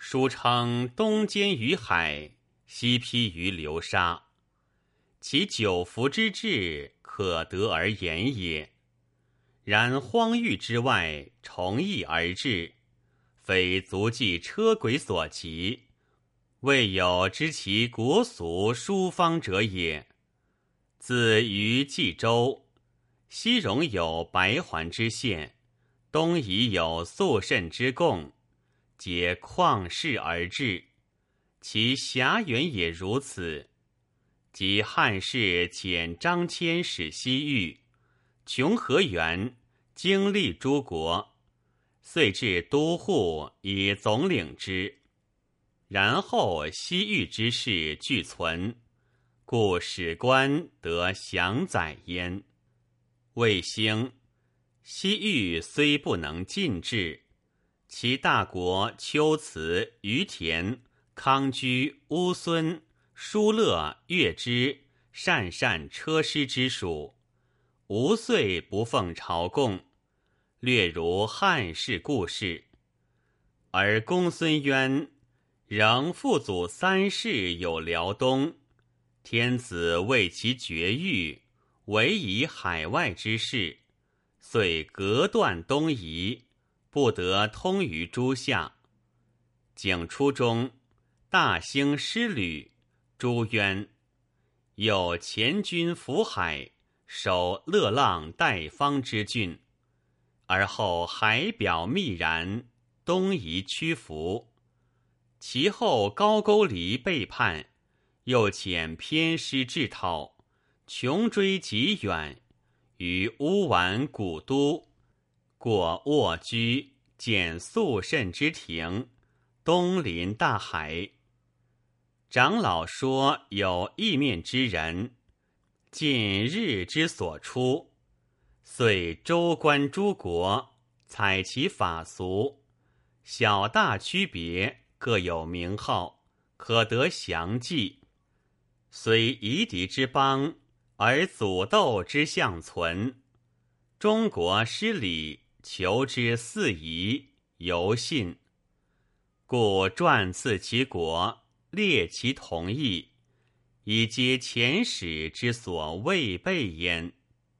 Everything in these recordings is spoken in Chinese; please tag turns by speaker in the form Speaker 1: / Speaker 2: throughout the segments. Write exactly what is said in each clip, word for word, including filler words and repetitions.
Speaker 1: 书称东兼于海，西披于流沙。其九服之志，可得而言也。然荒域之外，重义而至，非足迹车轨所及，未有知其国俗书方者也。自于冀州，西戎有白环之县，东夷有肃慎之贡，皆旷世而至，其狭远也如此。即汉室遣张骞使西域，穷河源，经历诸国，遂至都护以总领之。然后西域之事俱存，故史官得详载焉。魏兴，西域虽不能尽治，其大国龟兹、于田、康居、乌孙、疏勒、月支、鄯善、车师之属，无岁不奉朝贡，略如汉室故事。而公孙渊仍父祖三世有辽东，天子为其绝育，唯以海外之事，遂隔断东夷，不得通于诸夏。景初中，大兴师旅，朱渊有前军伏海，守乐浪、代方之郡，而后海表密然，东夷屈服。其后高句丽背叛，又遣偏师制讨，穷追极远，于乌丸古都，过沃居，见肃慎之庭，东临大海。长老说有意面之人，尽日之所出，遂州官诸国，采其法俗，小大区别，各有名号，可得详记。虽夷狄之邦，而祖斗之相存。中国失礼，求之四夷，犹信。故传次其国，列其同义，以皆前史之所未备焉。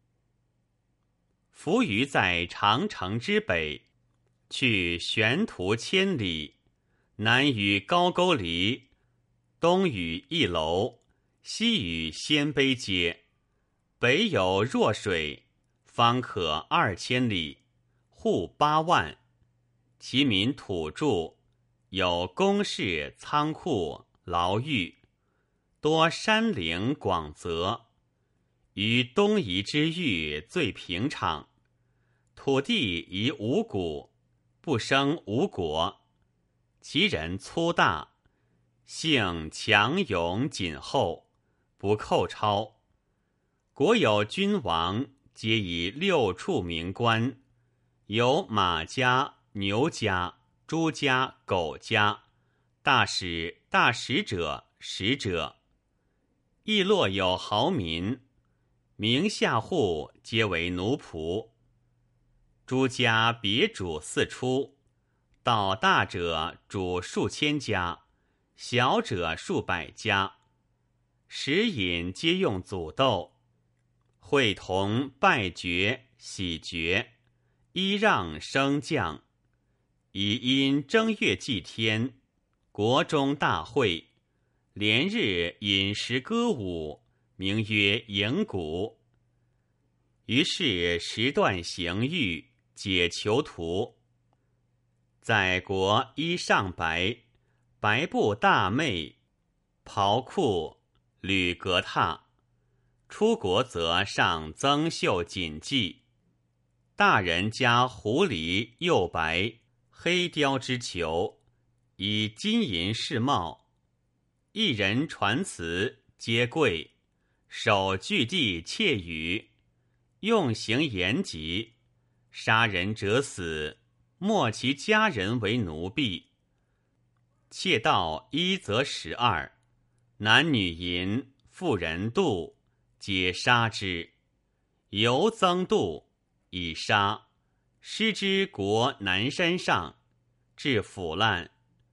Speaker 1: 伏于在长城之北，去玄途千里，南与高句丽，东与翼楼，西与鲜卑接，北有弱水，方可二千里，户八万，其民土著，有宫室、仓库、牢狱，多山陵广泽，于东夷之域最平常。土地宜五谷，不生无果。其人粗大，性强勇谨厚，不寇超。国有君王，皆以六畜名官，有马家、牛家、猪家、狗家，大使、大使者、使者。邑落有豪民，名下户皆为奴仆。诸家别主四出，到大者主数千家，小者数百家。食饮皆用祖斗，会同拜爵、喜爵，揖让升降。以因正月祭天，国中大会，连日饮食歌舞，名曰迎鼓。于是时断刑狱，解囚徒。在国衣上白，白布大袂，袍裤，履革榻。出国则上增绣锦髻。大人加狐狸、釉白、黑貂之裘，以金银饰帽。一人传词，皆贵，守据地窃语，用刑严极。杀人者死，没其家人为奴婢。窃盗一则十二，男女淫，妇人妒，皆杀之。犹增妒，以杀，失之国南山上，至腐烂。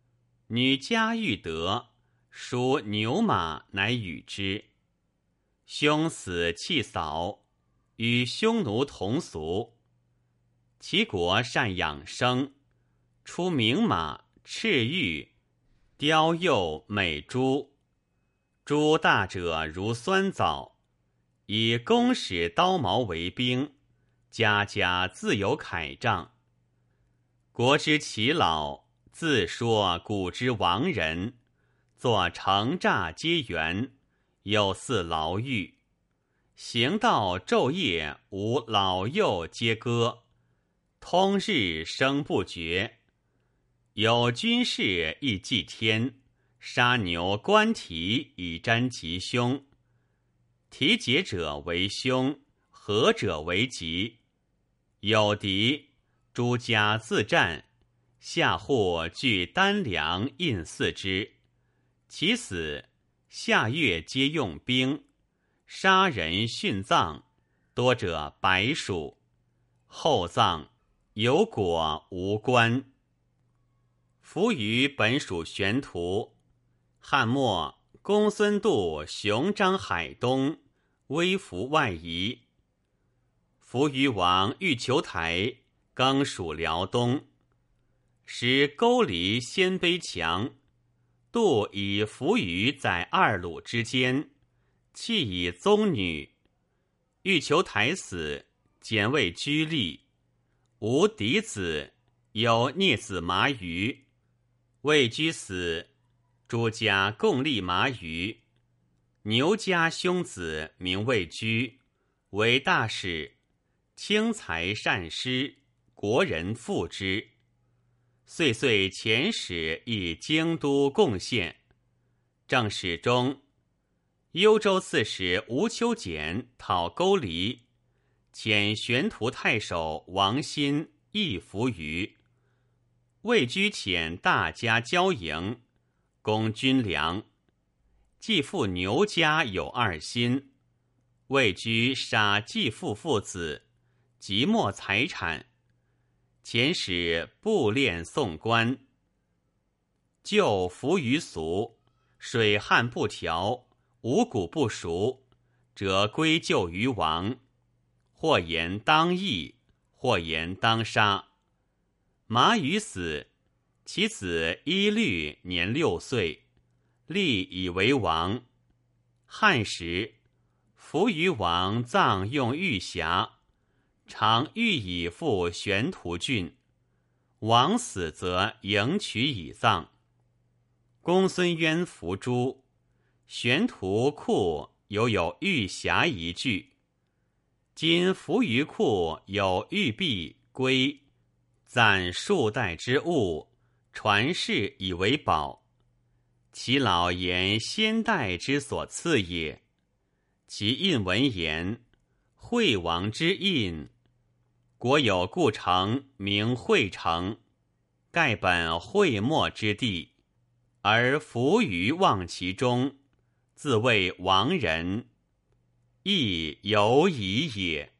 Speaker 1: 女家欲得，属牛马乃与之。兄死气扫，与匈奴同俗。齐国善养生，出名马、赤玉、雕鼬、美猪。猪大者如酸枣，以弓矢刀矛为兵，家家自有铠杖。国之耆老，自说古之亡人，作城诈皆园，有似牢狱。行道昼夜，无老幼皆歌，通日声不绝。有军事亦祭天，杀牛观蹄以瞻吉凶。蹄解者为凶，合者为吉。有敌，诸家自战，下户聚单粮印祀之。其死，下月皆用兵。杀人殉葬，多者百数。后葬，有果无官。伏于本属玄图。汉末，公孙度雄张海东，威服外夷。伏于王欲求台，更属辽东。时勾离鲜卑强，度以伏于在二鲁之间，弃以宗女。欲求台死，简为居立。无嫡子，有孽子麻鱼。魏居死，诸家共立麻鱼。牛家兄子名魏居，为大使，轻财善施，国人附之。岁岁遣使诣京都贡献。正史中，幽州刺史吴秋俭讨勾离，遣玄图太守王欣亦伏于。魏居遣大家交营，攻军粮。继父牛家有二心，魏居杀继父父子，即没财产。遣使布练送官。旧服于俗，水旱不调，五谷不熟，则归咎于王。或言当义，或言当杀。麻羽死，其子伊律年六岁，立以为王。汉时，伏于王葬用玉匣，常欲以复玄图郡。王死则迎取以葬。公孙渊伏诛，玄图库犹有玉匣一具。今伏于库有玉璧、龟，暂数代之物，传世以为宝。其老言先代之所赐也。其印文言：惠王之印。国有故城名惠城，盖本惠末之地，而伏于望其中，自谓王人，亦犹疑也。